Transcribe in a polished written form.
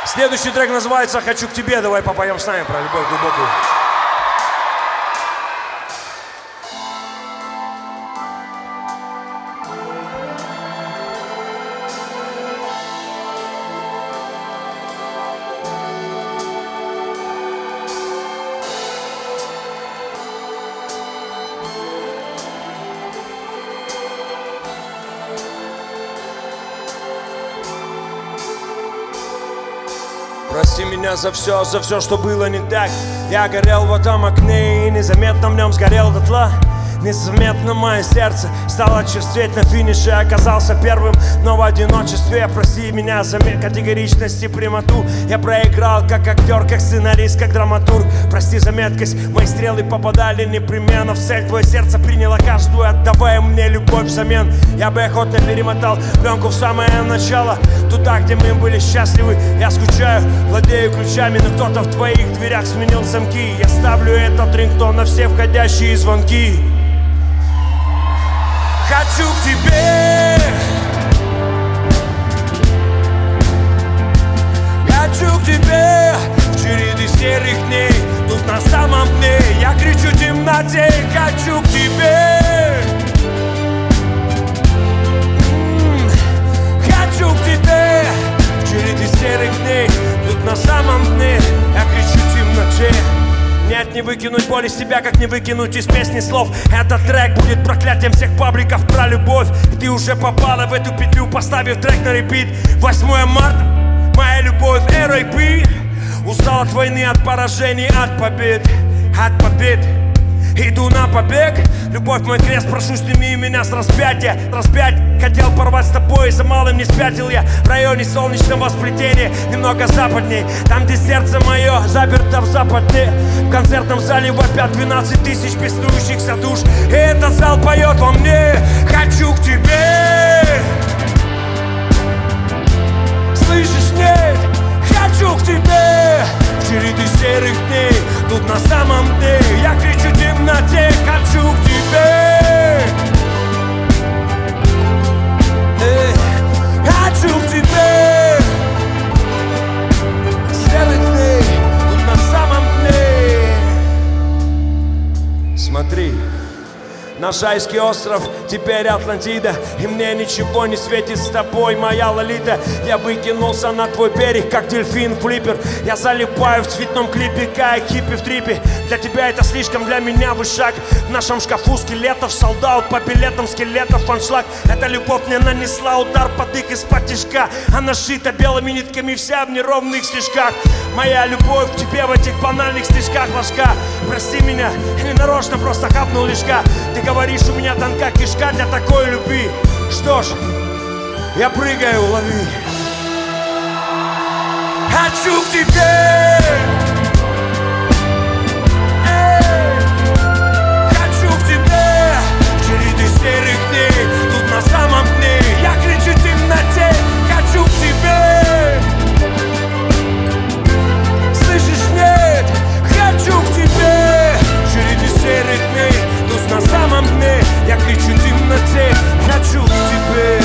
Следующий трек называется «Хочу к тебе». Давай попоем с нами про любовь глубокую. Прости меня за все, что было не так. Я горел в этом окне и незаметно в нем сгорел дотла. Незаметно мое сердце стало черстветь на финише. Оказался первым, но в одиночестве. Прости меня за категоричность и прямоту. Я проиграл как актер, как сценарист, как драматург. Прости за меткость, мои стрелы попадали непременно в цель. Твое сердце приняло каждую, отдавая мне любовь взамен. Я бы охотно перемотал пленку в самое начало, туда, где мы были счастливы. Я скучаю, владею ключами, но кто-то в твоих дверях сменил замки. Я ставлю этот рингтон на все входящие звонки. Хочу к тебе, хочу к тебе в череде серых дней. Тут на самом дне я кричу в темноте. Хочу к тебе, хочу к тебе в череде серых дней. Тут на самом дне я кричу в темноте. Нет, не выкинуть боль из себя, как не выкинуть из песни слов. Этот трек будет проклятием всех пабликов про любовь. Ты уже попала в эту петлю, поставив трек на репит. 8 марта, моя любовь, R.I.P. Устал от войны, от поражений, от побед. От побед иду на побег. Любовь мой крест, прошу, сними меня с распятия. Распять хотел порвать с тобой, за малым не спятил я. В районе солнечного сплетения, немного западней, там, где сердце мое заперто в западне. В концертном зале вопят 12 тысяч беснующихся душ, и этот зал поет во мне. Хочу к тебе, слышишь, нет? Хочу к тебе в череде серых дней. Тут на самом дне я кричу в темноте. Хочу к тебе, хочу к тебе серых дней. Тут на самом дне. Смотри, наш райский остров, теперь Атлантида. И мне ничего не светит с тобой, моя Лолита. Я выкинулся на твой берег, как дельфин флиппер. Я залипаю в цветном клипе, как хиппи в трипе. Для тебя это слишком, для меня вышаг. В нашем шкафу скелетов, солдат по билетам скелетов аншлаг. Эта любовь мне нанесла удар под их из-под тишка. Она шита белыми нитками, вся в неровных стежках. Моя любовь к тебе в этих банальных стежках ложка. Прости меня, или нарочно просто хапнул лишка. Ты говоришь, у меня тонка кишка для такой любви. Что ж, я прыгаю, лови. Хочу к тебе, хочу к тебе в череде серых дней. Тут на самом дне я кричу в темноте. Хочу к тебе, слышишь, нет? Хочу к тебе в череде серых дней. Тут на самом дне я кричу в темноте. Хочу к тебе.